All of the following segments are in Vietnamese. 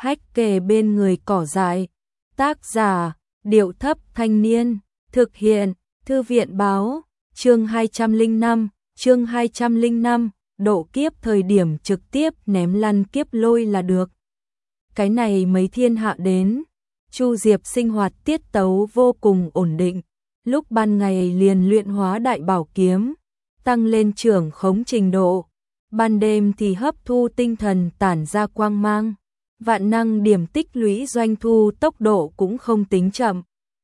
hách kề bên người cỏ dại. Tác giả, Điệu Thấp Thanh Niên, thực hiện, Thư viện báo, chương 205, độ kiếp thời điểm trực tiếp ném lăn kiếp lôi là được. Cái này mấy thiên hạ đến, Chu Diệp sinh hoạt tiết tấu vô cùng ổn định, lúc ban ngày liền luyện hóa đại bảo kiếm, tăng lên trưởng khống trình độ, ban đêm thì hấp thu tinh thần tản ra quang mang, vạn năng điểm tích lũy doanh thu tốc độ cũng không tính chậm.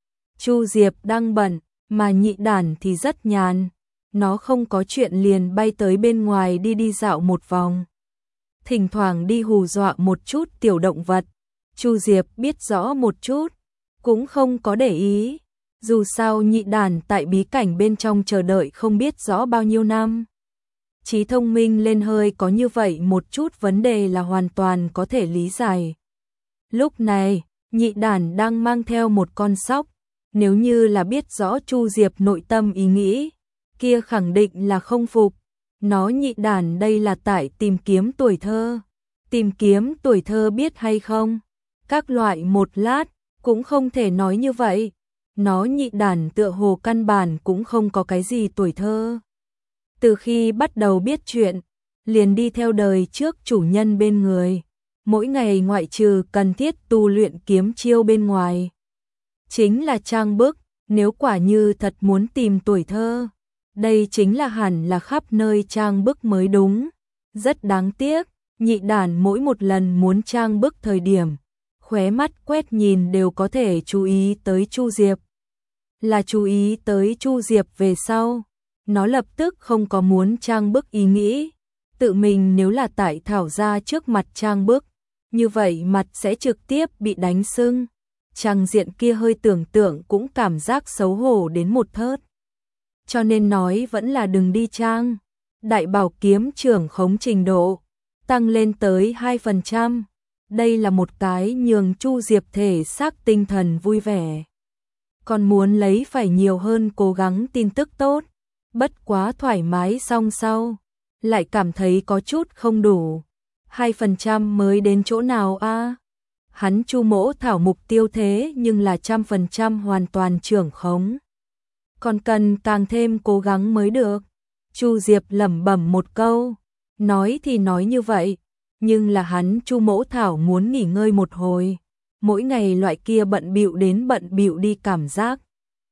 Chu Diệp đang bận, mà nhị đản thì rất nhàn, nó không có chuyện liền bay tới bên ngoài đi dạo một vòng. Thỉnh thoảng đi hù dọa một chút tiểu động vật, Chu Diệp biết rõ một chút, cũng không có để ý. Dù sao nhị đản tại bí cảnh bên trong chờ đợi không biết rõ bao nhiêu năm. Trí thông minh lên hơi có như vậy một chút vấn đề là hoàn toàn có thể lý giải. Lúc này, nhị đản đang mang theo một con sóc, nếu như là biết rõ Chu Diệp nội tâm ý nghĩ, kia khẳng định là không phục. Nó nhị đản đây là tại tìm kiếm tuổi thơ. Tìm kiếm tuổi thơ biết hay không? Các loại một lát, cũng không thể nói như vậy. Nó nhị đản tựa hồ căn bản cũng không có cái gì tuổi thơ. Từ khi bắt đầu biết chuyện, liền đi theo đời trước chủ nhân bên người. Mỗi ngày ngoại trừ cần thiết tu luyện kiếm chiêu bên ngoài. Chính là trang bức, nếu quả như thật muốn tìm tuổi thơ. Đây chính là hẳn là khắp nơi trang bức mới đúng. Rất đáng tiếc, nhị đản mỗi một lần muốn trang bức thời điểm, khóe mắt quét nhìn đều có thể chú ý tới Chu Diệp. Là chú ý tới Chu Diệp về sau, nó lập tức không có muốn trang bức ý nghĩ. Tự mình nếu là tại Thảo gia trước mặt trang bức, như vậy mặt sẽ trực tiếp bị đánh sưng. Trang diện kia hơi tưởng tượng cũng cảm giác xấu hổ đến một thớt. Cho nên nói vẫn là đừng đi trang. Đại bảo kiếm trưởng khống trình độ tăng lên tới 2%. Đây là một cái nhường Chu Diệp thể xác tinh thần vui vẻ. Còn muốn lấy phải nhiều hơn cố gắng tin tức tốt. Bất quá thoải mái xong sau, lại cảm thấy có chút không đủ. 2% mới đến chỗ nào a? Hắn Chu Mỗ Thảo mục tiêu thế nhưng là 100% hoàn toàn trưởng khống. Còn cần càng thêm cố gắng mới được. Chu Diệp lẩm bẩm một câu, nói thì nói như vậy, nhưng là hắn Chu Mỗ Thảo muốn nghỉ ngơi một hồi. Mỗi ngày loại kia bận bịu đến bận bịu đi cảm giác.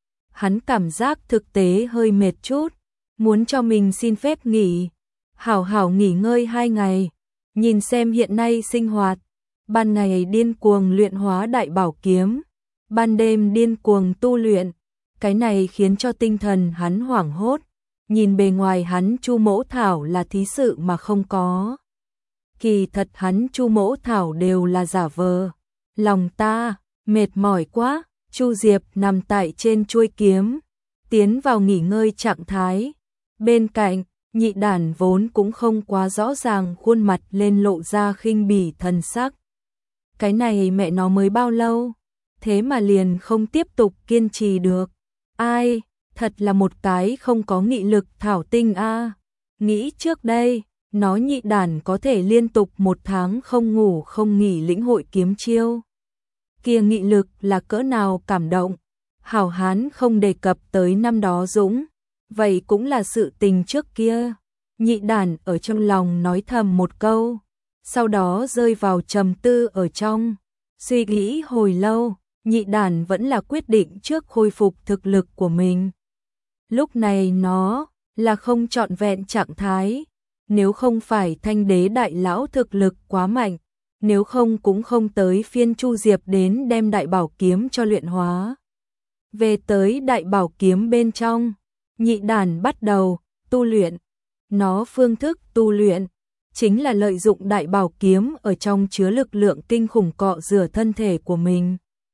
Hắn cảm giác thực tế hơi mệt chút, muốn cho mình xin phép nghỉ. Hảo hảo nghỉ ngơi 2 ngày, nhìn xem hiện nay sinh hoạt. Ban ngày điên cuồng luyện hóa đại bảo kiếm, ban đêm điên cuồng tu luyện. Cái này khiến cho tinh thần hắn hoảng hốt. Nhìn bề ngoài hắn Chu Mỗ Thảo là thí sự mà không có. Kỳ thật hắn Chu Mỗ Thảo đều là giả vờ. Lòng ta, mệt mỏi quá. Chu Diệp nằm tại trên chuôi kiếm, tiến vào nghỉ ngơi trạng thái. Bên cạnh, nhị đản vốn cũng không quá rõ ràng khuôn mặt lên lộ ra khinh bỉ thần sắc. Cái này mẹ nó mới bao lâu, thế mà liền không tiếp tục kiên trì được. Ai, thật là một cái không có nghị lực thảo tinh a. Nghĩ trước đây, nó nhị đản có thể liên tục 1 tháng không ngủ không nghỉ lĩnh hội kiếm chiêu. Kia nghị lực là cỡ nào cảm động. Hảo hán không đề cập tới năm đó dũng, vậy cũng là sự tình trước kia. Nhị đản ở trong lòng nói thầm một câu, sau đó rơi vào trầm tư ở trong. Suy nghĩ hồi lâu, nhị đản vẫn là quyết định trước khôi phục thực lực của mình. Lúc này nó là không trọn vẹn trạng thái, nếu không phải Thanh Đế đại lão thực lực quá mạnh, nếu không cũng không tới phiên Chu Diệp đến đem đại bảo kiếm cho luyện hóa. Về tới đại bảo kiếm bên trong, nhị đản bắt đầu tu luyện. Nó phương thức tu luyện chính là lợi dụng đại bảo kiếm ở trong chứa lực lượng kinh khủng cọ rửa thân thể của mình,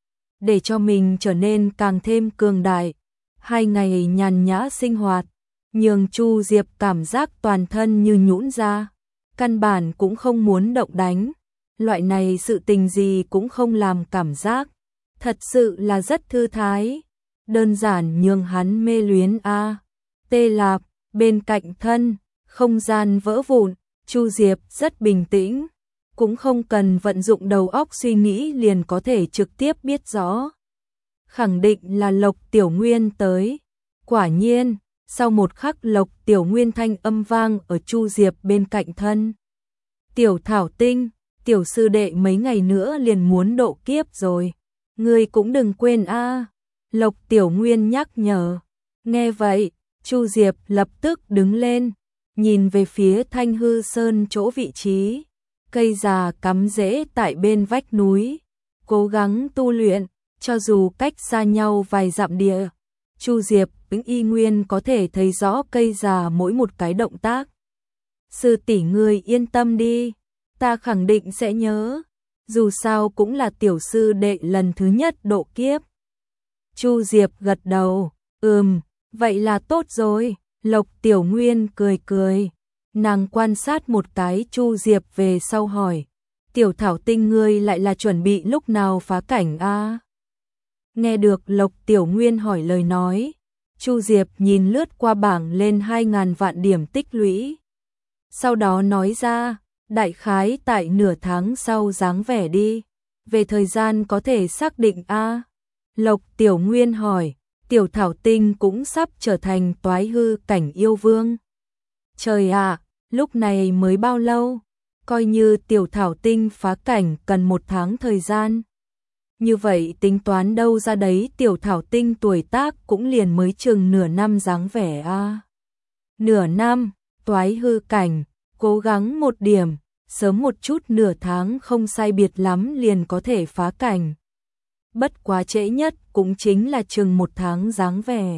để cho mình trở nên càng thêm cường đại. 2 ngày nhàn nhã sinh hoạt, nhường Chu Diệp cảm giác toàn thân như nhũn ra, căn bản cũng không muốn động đánh. Loại này sự tình gì cũng không làm cảm giác, thật sự là rất thư thái, đơn giản nhường hắn mê luyến a. Tê Lạp, bên cạnh thân, không gian vỡ vụn, Chu Diệp rất bình tĩnh, cũng không cần vận dụng đầu óc suy nghĩ liền có thể trực tiếp biết rõ. Khẳng định là Lộc Tiểu Nguyên tới. Quả nhiên, sau một khắc Lộc Tiểu Nguyên thanh âm vang ở Chu Diệp bên cạnh thân. Tiểu Thảo Tinh, tiểu sư đệ mấy ngày nữa liền muốn độ kiếp rồi. Ngươi cũng đừng quên a. Lộc Tiểu Nguyên nhắc nhở. Nghe vậy, Chu Diệp lập tức đứng lên, nhìn về phía Thanh Hư Sơn chỗ vị trí. Cây già cắm rễ tại bên vách núi, cố gắng tu luyện, cho dù cách xa nhau vài dặm địa. Chu Diệp vẫn y nguyên có thể thấy rõ cây già mỗi một cái động tác. Sư tỷ ngươi yên tâm đi, ta khẳng định sẽ nhớ, dù sao cũng là tiểu sư đệ lần thứ nhất độ kiếp. Chu Diệp gật đầu, vậy là tốt rồi. Lộc Tiểu Nguyên cười cười, nàng quan sát một cái Chu Diệp về sau hỏi, Tiểu Thảo Tinh ngươi lại là chuẩn bị lúc nào phá cảnh a? Nghe được Lộc Tiểu Nguyên hỏi lời nói, Chu Diệp nhìn lướt qua bảng lên 2.000 vạn điểm tích lũy. Sau đó nói ra, đại khái tại nửa tháng sau dáng vẻ đi, về thời gian có thể xác định a. Lộc Tiểu Nguyên hỏi, Tiểu Thảo Tinh cũng sắp trở thành toái hư cảnh yêu vương. Trời ạ, lúc này mới bao lâu? Coi như Tiểu Thảo Tinh phá cảnh cần 1 tháng thời gian. Như vậy tính toán đâu ra đấy Tiểu Thảo Tinh tuổi tác cũng liền mới chừng nửa năm dáng vẻ a. Nửa năm, toái hư cảnh, cố gắng một điểm, sớm một chút nửa tháng không sai biệt lắm liền có thể phá cảnh. Bất quá trễ nhất cũng chính là chừng 1 tháng dáng vẻ.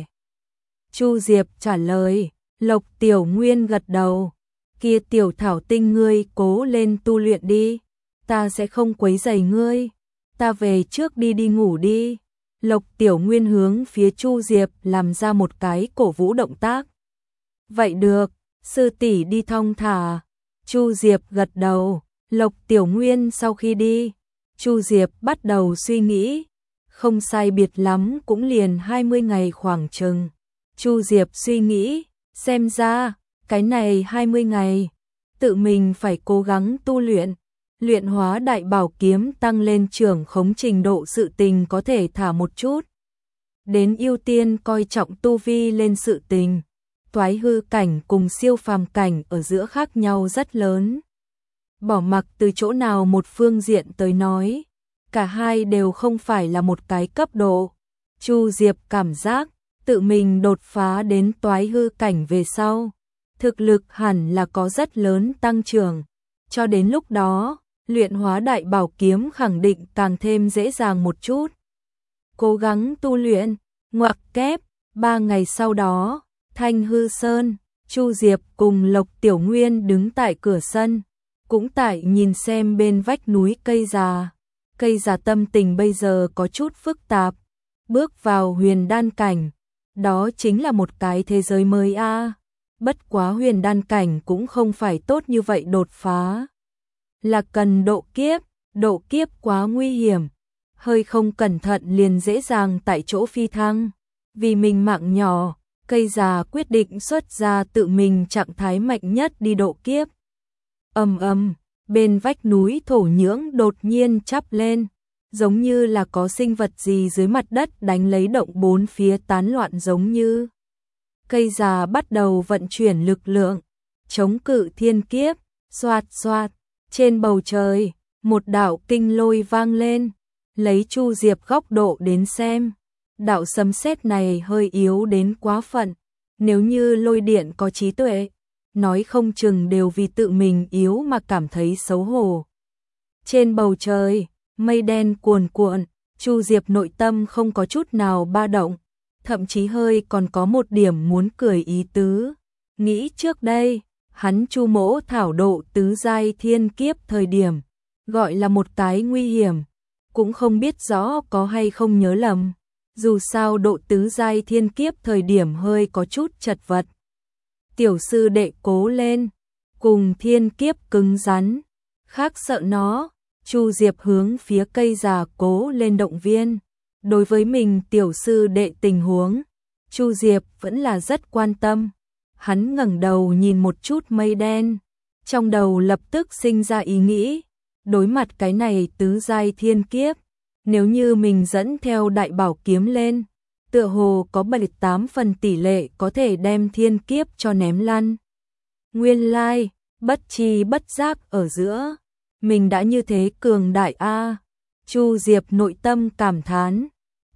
Chu Diệp trả lời, Lộc Tiểu Nguyên gật đầu, kia Tiểu Thảo Tinh ngươi cố lên tu luyện đi, ta sẽ không quấy rầy ngươi, ta về trước đi ngủ đi. Lộc Tiểu Nguyên hướng phía Chu Diệp làm ra một cái cổ vũ động tác. Vậy được, sư tỷ đi thong thả. Chu Diệp gật đầu, Lộc Tiểu Nguyên sau khi đi, Chu Diệp bắt đầu suy nghĩ, không sai biệt lắm cũng liền 20 ngày khoảng chừng. Chu Diệp suy nghĩ, xem ra, cái này 20 ngày, tự mình phải cố gắng tu luyện, luyện hóa đại bảo kiếm tăng lên trưởng khống trình độ sự tình có thể thả một chút. Đến ưu tiên coi trọng tu vi lên sự tình, toái hư cảnh cùng siêu phàm cảnh ở giữa khác nhau rất lớn. Bỏ mặc từ chỗ nào một phương diện tới nói, cả hai đều không phải là một cái cấp độ. Chu Diệp cảm giác, tự mình đột phá đến toái hư cảnh về sau, thực lực hẳn là có rất lớn tăng trưởng. Cho đến lúc đó, luyện hóa đại bảo kiếm khẳng định càng thêm dễ dàng một chút. Cố gắng tu luyện, ngoặc kép, 3 ngày sau đó, Thanh Hư Sơn, Chu Diệp cùng Lộc Tiểu Nguyên đứng tại cửa sân, cũng tại nhìn xem bên vách núi cây già. Cây già tâm tình bây giờ có chút phức tạp, bước vào huyền đan cảnh, đó chính là một cái thế giới mới a. Bất quá huyền đan cảnh cũng không phải tốt như vậy đột phá. Là cần độ kiếp quá nguy hiểm, hơi không cẩn thận liền dễ dàng tại chỗ phi thăng. Vì mình mạng nhỏ, cây già quyết định xuất ra tự mình trạng thái mạnh nhất đi độ kiếp. Bên vách núi thổ nhưỡng đột nhiên chắp lên, giống như là có sinh vật gì dưới mặt đất đánh lấy động bốn phía tán loạn giống như. Cây già bắt đầu vận chuyển lực lượng, chống cự thiên kiếp, xoạt xoạt, trên bầu trời, một đạo kinh lôi vang lên, lấy Chu Diệp góc độ đến xem, đạo sấm sét này hơi yếu đến quá phận, nếu như lôi điện có trí tuệ, nói không chừng đều vì tự mình yếu mà cảm thấy xấu hổ. Trên bầu trời, mây đen cuồn cuộn, Chu Diệp nội tâm không có chút nào ba động, thậm chí hơi còn có một điểm muốn cười ý tứ. Nghĩ trước đây, hắn Chu Mỗ thảo độ tứ giai thiên kiếp thời điểm, gọi là một cái nguy hiểm, cũng không biết rõ có hay không nhớ lầm. Dù sao độ tứ giai thiên kiếp thời điểm hơi có chút chật vật. Tiểu sư đệ cố lên, cùng thiên kiếp cứng rắn, khác sợ nó. Chu Diệp hướng phía cây già cố lên động viên. Đối với mình tiểu sư đệ tình huống, Chu Diệp vẫn là rất quan tâm. Hắn ngẩng đầu nhìn một chút mây đen, trong đầu lập tức sinh ra ý nghĩ, đối mặt cái này tứ giai thiên kiếp, nếu như mình dẫn theo đại bảo kiếm lên, tựa hồ có 7-8 phần tỷ lệ có thể đem thiên kiếp cho ném lăn. Nguyên lai, bất chi bất giác ở giữa, mình đã như thế cường đại a. Chu Diệp nội tâm cảm thán,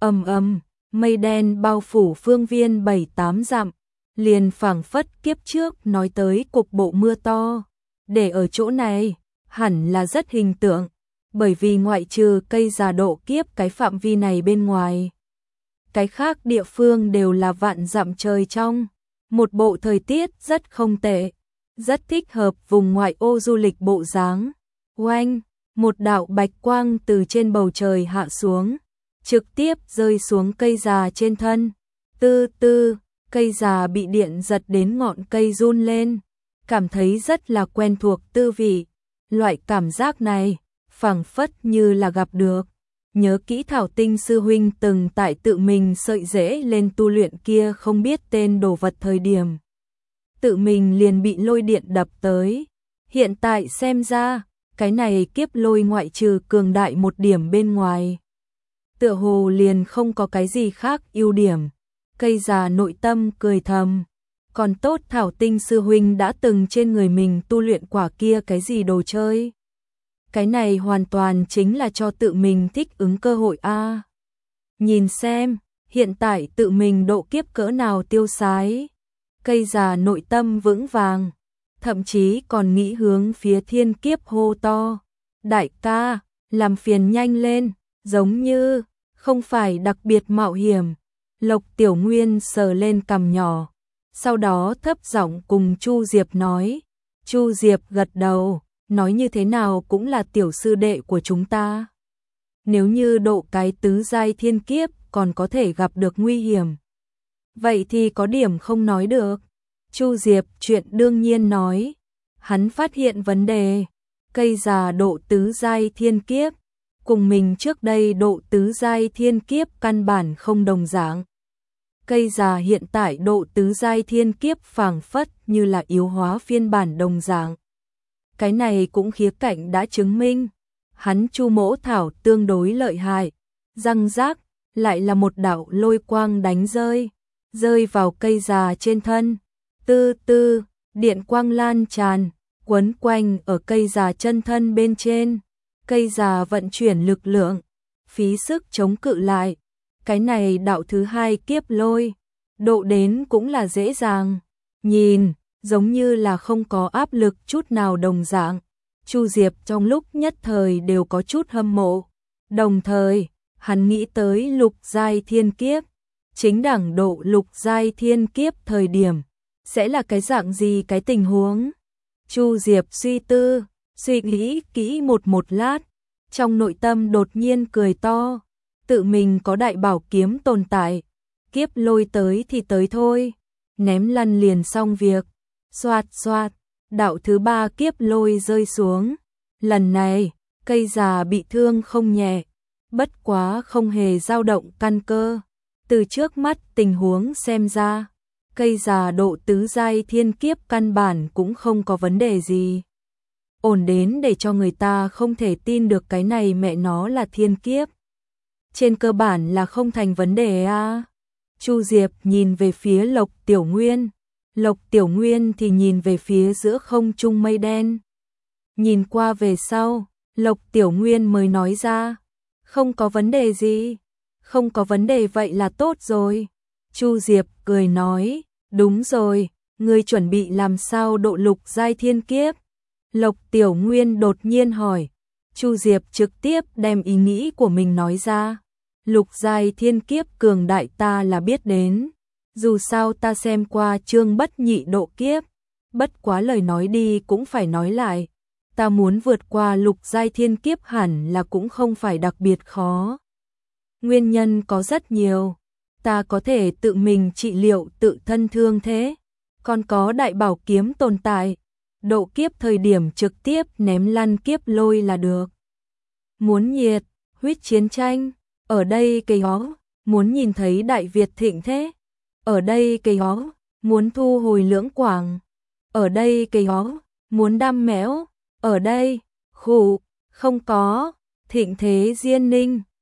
mây đen bao phủ phương viên 7-8 dặm, liền phảng phất kiếp trước nói tới cục bộ mưa to, để ở chỗ này, hẳn là rất hình tượng, bởi vì ngoại trừ cây già độ kiếp cái phạm vi này bên ngoài, cái khác địa phương đều là vạn dặm trời trong, một bộ thời tiết rất không tệ, rất thích hợp vùng ngoại ô du lịch bộ dáng. Oanh, một đạo bạch quang từ trên bầu trời hạ xuống, trực tiếp rơi xuống cây già trên thân. Tư tư, cây già bị điện giật đến ngọn cây run lên, cảm thấy rất là quen thuộc tư vị. Loại cảm giác này, phảng phất như là gặp được. Nhớ kỹ Thảo Tinh sư huynh từng tại tự mình sợi rễ lên tu luyện kia không biết tên đồ vật thời điểm. Tự mình liền bị lôi điện đập tới. Hiện tại xem ra, cái này kiếp lôi ngoại trừ cường đại một điểm bên ngoài, tựa hồ liền không có cái gì khác ưu điểm. Cây già nội tâm cười thầm, còn tốt Thảo Tinh sư huynh đã từng trên người mình tu luyện quả kia cái gì đồ chơi. Cái này hoàn toàn chính là cho tự mình thích ứng cơ hội a. Nhìn xem, hiện tại tự mình độ kiếp cỡ nào tiêu sái. Cây già nội tâm vững vàng, thậm chí còn nghĩ hướng phía thiên kiếp hô to. Đại ca, làm phiền nhanh lên, giống như không phải đặc biệt mạo hiểm. Lộc Tiểu Nguyên sờ lên cằm nhỏ, sau đó thấp giọng cùng Chu Diệp nói. Chu Diệp gật đầu, nói như thế nào cũng là tiểu sư đệ của chúng ta. Nếu như độ cái tứ giai thiên kiếp còn có thể gặp được nguy hiểm, vậy thì có điểm không nói được. Chu Diệp chuyện đương nhiên nói, hắn phát hiện vấn đề, cây già độ tứ giai thiên kiếp, cùng mình trước đây độ tứ giai thiên kiếp căn bản không đồng dạng. Cây già hiện tại độ tứ giai thiên kiếp phảng phất như là yếu hóa phiên bản đồng dạng. Cái này cũng khía cạnh đã chứng minh, hắn Chu Mỗ Thảo tương đối lợi hại. Răng rác, lại là một đạo lôi quang đánh rơi vào cây già trên thân. Tư tư, điện quang lan tràn, quấn quanh ở cây già chân thân bên trên. Cây già vận chuyển lực lượng, phí sức chống cự lại. Cái này đạo thứ hai kiếp lôi, độ đến cũng là dễ dàng. Nhìn, giống như là không có áp lực chút nào đồng dạng. Chu Diệp trong lúc nhất thời đều có chút hâm mộ. Đồng thời, hắn nghĩ tới lục giai thiên kiếp. Chính đẳng độ lục giai thiên kiếp thời điểm, sẽ là cái dạng gì cái tình huống? Chu Diệp suy nghĩ kỹ một lát, trong nội tâm đột nhiên cười to, tự mình có đại bảo kiếm tồn tại, kiếp lôi tới thì tới thôi, ném lăn liền xong việc. Xoạt xoạt, đạo thứ ba kiếp lôi rơi xuống, lần này, cây già bị thương không nhẹ, bất quá không hề dao động căn cơ. Từ trước mắt tình huống xem ra, cây già độ tứ giai thiên kiếp căn bản cũng không có vấn đề gì. Ổn đến để cho người ta không thể tin được cái này mẹ nó là thiên kiếp. Trên cơ bản là không thành vấn đề a. Chu Diệp nhìn về phía Lộc Tiểu Nguyên, Lộc Tiểu Nguyên thì nhìn về phía giữa không trung mây đen. Nhìn qua về sau, Lộc Tiểu Nguyên mới nói ra, không có vấn đề gì, không có vấn đề vậy là tốt rồi. Chu Diệp cười nói, đúng rồi, ngươi chuẩn bị làm sao độ lục giai thiên kiếp? Lộc Tiểu Nguyên đột nhiên hỏi. Chu Diệp trực tiếp đem ý nghĩ của mình nói ra. Lục giai thiên kiếp cường đại ta là biết đến. Dù sao ta xem qua chương bất nhị độ kiếp. Bất quá lời nói đi cũng phải nói lại. Ta muốn vượt qua lục giai thiên kiếp hẳn là cũng không phải đặc biệt khó. Nguyên nhân có rất nhiều. Ta có thể tự mình trị liệu tự thân thương thế. Còn có đại bảo kiếm tồn tại. Độ kiếp thời điểm trực tiếp ném lăn kiếp lôi là được. Muốn nhiệt, huyết chiến tranh. Ở đây cây ó, muốn nhìn thấy Đại Việt thịnh thế. Ở đây cây ó, muốn thu hồi Lưỡng Quảng. Ở đây cây ó, muốn đam méo. Ở đây, khụ, Không có, Thịnh Thế Diên Ninh.